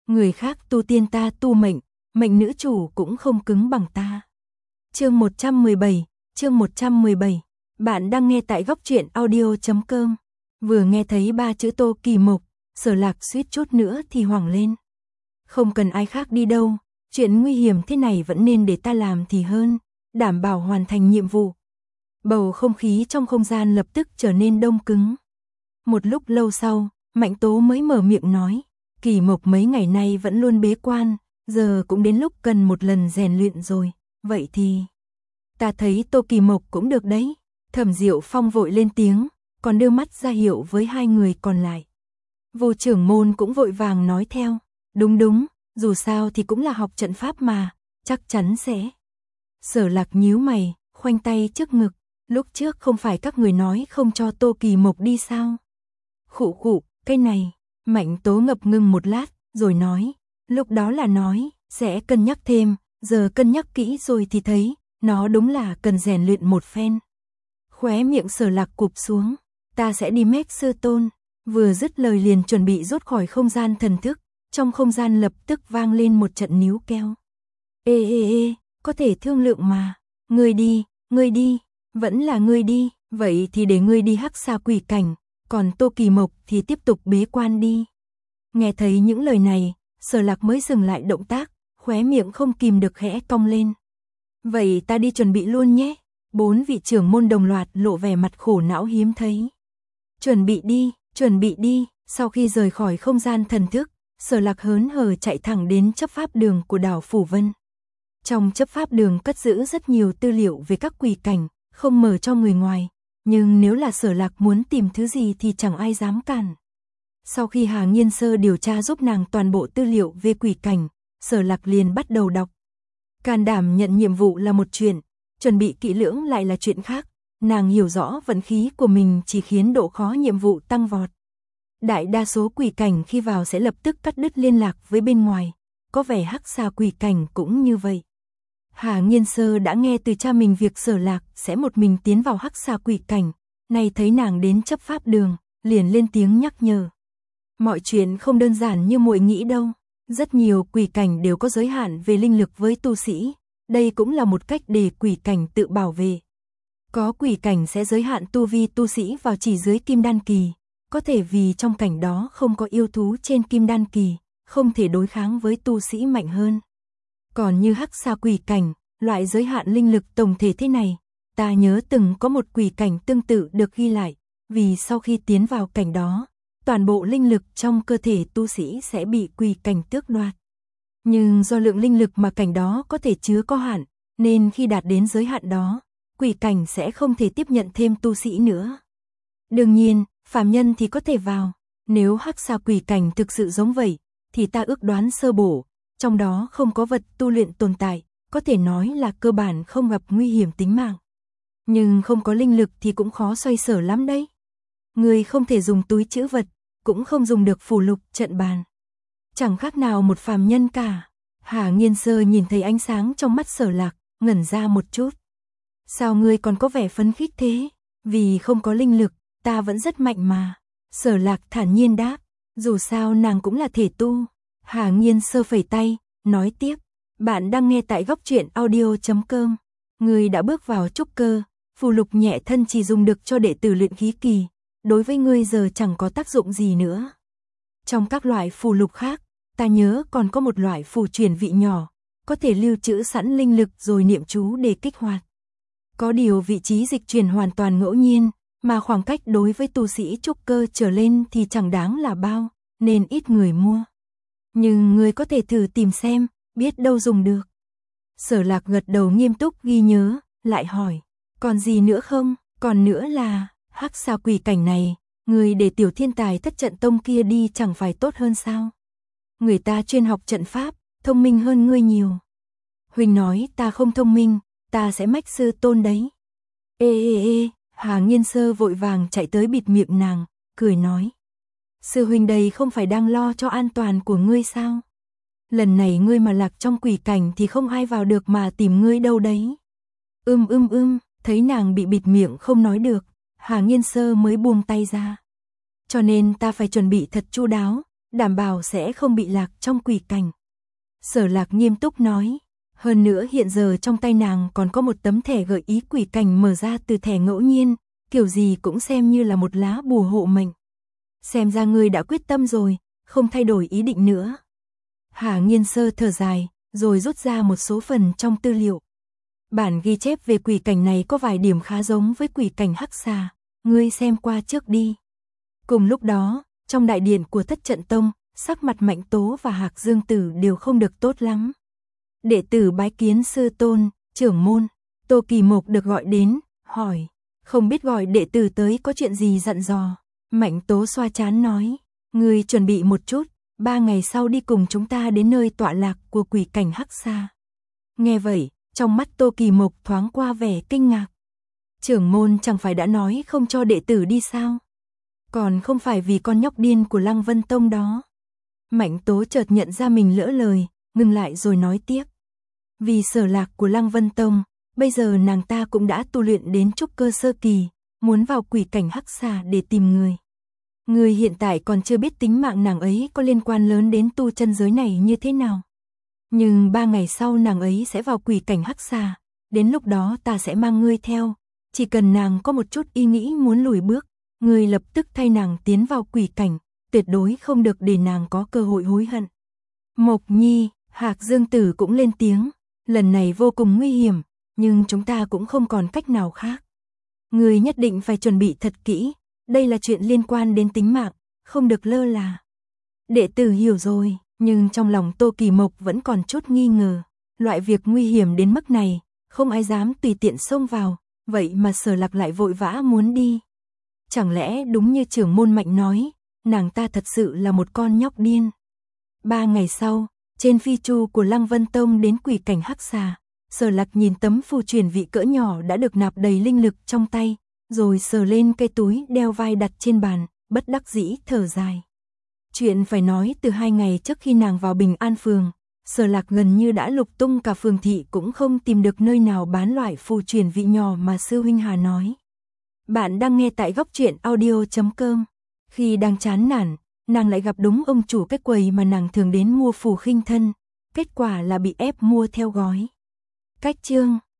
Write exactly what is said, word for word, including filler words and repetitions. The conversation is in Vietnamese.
Người khác tu tiên ta tu mệnh, mệnh nữ chủ cũng không cứng bằng ta. Chương một trăm mười bảy, chương một trăm mười bảy. Bạn đang nghe tại góc truyện audio chấm com. Vừa nghe thấy ba chữ Tô Kỳ Mộc, Sở Lạc suýt chút nữa thì hoảng lên. Không cần ai khác đi đâu, chuyện nguy hiểm thế này vẫn nên để ta làm thì hơn, đảm bảo hoàn thành nhiệm vụ. Bầu không khí trong không gian lập tức trở nên đông cứng. Một lúc lâu sau, Mạnh Tố mới mở miệng nói, Kỳ Mộc mấy ngày nay vẫn luôn bế quan, giờ cũng đến lúc cần một lần rèn luyện rồi, vậy thì... Ta thấy Tô Kỳ Mộc cũng được đấy. Thẩm Diệu Phong vội lên tiếng, còn đưa mắt ra hiệu với hai người còn lại. Vô trưởng môn cũng vội vàng nói theo, đúng đúng, dù sao thì cũng là học trận pháp mà, chắc chắn sẽ. Sở Lạc nhíu mày, khoanh tay trước ngực, lúc trước không phải các người nói không cho Tô Kỳ Mộc đi sao? Khụ khụ, cái này, Mạnh Tố ngập ngừng một lát, rồi nói, lúc đó là nói, sẽ cân nhắc thêm, giờ cân nhắc kỹ rồi thì thấy, nó đúng là cần rèn luyện một phen. Khóe miệng Sở Lạc cụp xuống, ta sẽ đi mét sư tôn, vừa dứt lời liền chuẩn bị rút khỏi không gian thần thức, trong không gian lập tức vang lên một trận níu keo. Ê ê ê, có thể thương lượng mà, ngươi đi, ngươi đi, vẫn là ngươi đi, vậy thì để ngươi đi hắc xa quỷ cảnh, còn Tô Kỳ Mộc thì tiếp tục bế quan đi. Nghe thấy những lời này, Sở Lạc mới dừng lại động tác, khóe miệng không kìm được khẽ cong lên. Vậy ta đi chuẩn bị luôn nhé. Bốn vị trưởng môn đồng loạt lộ vẻ mặt khổ não hiếm thấy. Chuẩn bị đi, chuẩn bị đi. Sau khi rời khỏi không gian thần thức, Sở Lạc hớn hở chạy thẳng đến chấp pháp đường của đảo Phủ Vân. Trong chấp pháp đường cất giữ rất nhiều tư liệu về các quỷ cảnh, không mở cho người ngoài. Nhưng nếu là Sở Lạc muốn tìm thứ gì thì chẳng ai dám cản. Sau khi Hà Nghiên Sơ điều tra giúp nàng toàn bộ tư liệu về quỷ cảnh, Sở Lạc liền bắt đầu đọc. Can đảm nhận nhiệm vụ là một chuyện, chuẩn bị kỹ lưỡng lại là chuyện khác. Nàng hiểu rõ vận khí của mình chỉ khiến độ khó nhiệm vụ tăng vọt. Đại đa số quỷ cảnh khi vào sẽ lập tức cắt đứt liên lạc với bên ngoài. Có vẻ hắc xà quỷ cảnh cũng như vậy. Hà Nghiên Sơ đã nghe từ cha mình việc Sở Lạc sẽ một mình tiến vào hắc xà quỷ cảnh. Nay thấy nàng đến chấp pháp đường, liền lên tiếng nhắc nhở. Mọi chuyện không đơn giản như muội nghĩ đâu. Rất nhiều quỷ cảnh đều có giới hạn về linh lực với tu sĩ. Đây cũng là một cách để quỷ cảnh tự bảo vệ. Có quỷ cảnh sẽ giới hạn tu vi tu sĩ vào chỉ dưới kim đan kỳ. Có thể vì trong cảnh đó không có yêu thú trên kim đan kỳ, không thể đối kháng với tu sĩ mạnh hơn. Còn như hắc xà quỷ cảnh, loại giới hạn linh lực tổng thể thế này, ta nhớ từng có một quỷ cảnh tương tự được ghi lại. Vì sau khi tiến vào cảnh đó, toàn bộ linh lực trong cơ thể tu sĩ sẽ bị quỷ cảnh tước đoạt. Nhưng do lượng linh lực mà cảnh đó có thể chứa có hạn, nên khi đạt đến giới hạn đó, quỷ cảnh sẽ không thể tiếp nhận thêm tu sĩ nữa. Đương nhiên, phàm nhân thì có thể vào. Nếu hắc xà quỷ cảnh thực sự giống vậy, thì ta ước đoán sơ bộ, trong đó không có vật tu luyện tồn tại, có thể nói là cơ bản không gặp nguy hiểm tính mạng. Nhưng không có linh lực thì cũng khó xoay sở lắm đấy. Người không thể dùng túi trữ vật, cũng không dùng được phù lục trận bàn. Chẳng khác nào một phàm nhân cả. Hà Nghiên Sơ nhìn thấy ánh sáng trong mắt Sở Lạc, ngẩn ra một chút. Sao ngươi còn có vẻ phấn khích thế? Vì không có linh lực, ta vẫn rất mạnh mà. Sở Lạc thản nhiên đáp, dù sao nàng cũng là thể tu. Hà Nghiên Sơ phẩy tay, nói tiếp, bạn đang nghe tại góc truyện audio chấm com. Ngươi đã bước vào trúc cơ, phù lục nhẹ thân chỉ dùng được cho đệ tử luyện khí kỳ. Đối với ngươi giờ chẳng có tác dụng gì nữa. Trong các loại phù lục khác, ta nhớ còn có một loại phù chuyển vị nhỏ, có thể lưu trữ sẵn linh lực rồi niệm chú để kích hoạt. Có điều vị trí dịch chuyển hoàn toàn ngẫu nhiên, mà khoảng cách đối với tu sĩ trúc cơ trở lên thì chẳng đáng là bao, nên ít người mua. Nhưng người có thể thử tìm xem, biết đâu dùng được. Sở Lạc gật đầu nghiêm túc ghi nhớ, lại hỏi, còn gì nữa không? Còn nữa là, hắc xà quỷ cảnh này, người để tiểu thiên tài thất trận tông kia đi chẳng phải tốt hơn sao? Người ta chuyên học trận pháp, thông minh hơn ngươi nhiều. Huynh nói ta không thông minh, ta sẽ mách sư tôn đấy. Ê ê ê, Hà Nghiên Sơ vội vàng chạy tới bịt miệng nàng, cười nói. Sư huynh đây không phải đang lo cho an toàn của ngươi sao? Lần này ngươi mà lạc trong quỷ cảnh thì không ai vào được mà tìm ngươi đâu đấy. Ưm ưm ưm, thấy nàng bị bịt miệng không nói được, Hà Nghiên Sơ mới buông tay ra. Cho nên ta phải chuẩn bị thật chu đáo, đảm bảo sẽ không bị lạc trong quỷ cảnh. Sở Lạc nghiêm túc nói, hơn nữa hiện giờ trong tay nàng còn có một tấm thẻ gợi ý quỷ cảnh mở ra từ thẻ ngẫu nhiên, kiểu gì cũng xem như là một lá bùa hộ mệnh. Xem ra ngươi đã quyết tâm rồi, không thay đổi ý định nữa. Hà Nghiên Sơ thở dài, rồi rút ra một số phần trong tư liệu. Bản ghi chép về quỷ cảnh này có vài điểm khá giống với quỷ cảnh Hắc Xà, ngươi xem qua trước đi. Cùng lúc đó, trong đại điện của Thất Trận Tông, sắc mặt Mạnh Tố và Hạc Dương Tử đều không được tốt lắm. Đệ tử bái kiến sư tôn, trưởng môn. Tô Kỳ Mộc được gọi đến, hỏi, không biết gọi đệ tử tới có chuyện gì dặn dò. Mạnh Tố xoa trán nói, ngươi chuẩn bị một chút, ba ngày sau đi cùng chúng ta đến nơi tọa lạc của quỷ cảnh Hắc Xà. Nghe vậy, trong mắt Tô Kỳ Mộc thoáng qua vẻ kinh ngạc. Trưởng môn chẳng phải đã nói không cho đệ tử đi sao? Còn không phải vì con nhóc điên của Lăng Vân Tông đó. Mạnh Tố chợt nhận ra mình lỡ lời, ngừng lại rồi nói tiếp. Vì Sở Lạc của Lăng Vân Tông, bây giờ nàng ta cũng đã tu luyện đến trúc cơ sơ kỳ, muốn vào quỷ cảnh Hắc Xà để tìm người. Người hiện tại còn chưa biết tính mạng nàng ấy có liên quan lớn đến tu chân giới này như thế nào. Nhưng ba ngày sau nàng ấy sẽ vào quỷ cảnh Hắc Xà, đến lúc đó ta sẽ mang ngươi theo. Chỉ cần nàng có một chút ý nghĩ muốn lùi bước, ngươi lập tức thay nàng tiến vào quỷ cảnh, tuyệt đối không được để nàng có cơ hội hối hận. Mộc Nhi, Hạc Dương Tử cũng lên tiếng, lần này vô cùng nguy hiểm, nhưng chúng ta cũng không còn cách nào khác. Ngươi nhất định phải chuẩn bị thật kỹ, đây là chuyện liên quan đến tính mạng, không được lơ là. Đệ tử hiểu rồi, nhưng trong lòng Tô Kỳ Mộc vẫn còn chút nghi ngờ. Loại việc nguy hiểm đến mức này, không ai dám tùy tiện xông vào, vậy mà Sở Lạc lại vội vã muốn đi. Chẳng lẽ đúng như trưởng môn Mạnh nói, nàng ta thật sự là một con nhóc điên. Ba ngày sau, trên phi chu của Lăng Vân Tông đến quỷ cảnh Hắc Xà, Sở Lạc nhìn tấm phù truyền vị cỡ nhỏ đã được nạp đầy linh lực trong tay, rồi sờ lên cây túi đeo vai đặt trên bàn, bất đắc dĩ thở dài. Chuyện phải nói từ hai ngày trước khi nàng vào Bình An Phường, Sở Lạc gần như đã lục tung cả phường thị cũng không tìm được nơi nào bán loại phù truyền vị nhỏ mà sư huynh Hà nói. Bạn đang nghe tại góc truyện audio chấm com. Khi đang chán nản, nàng lại gặp đúng ông chủ cái quầy mà nàng thường đến mua phù khinh thân, kết quả là bị ép mua theo gói. Cách chương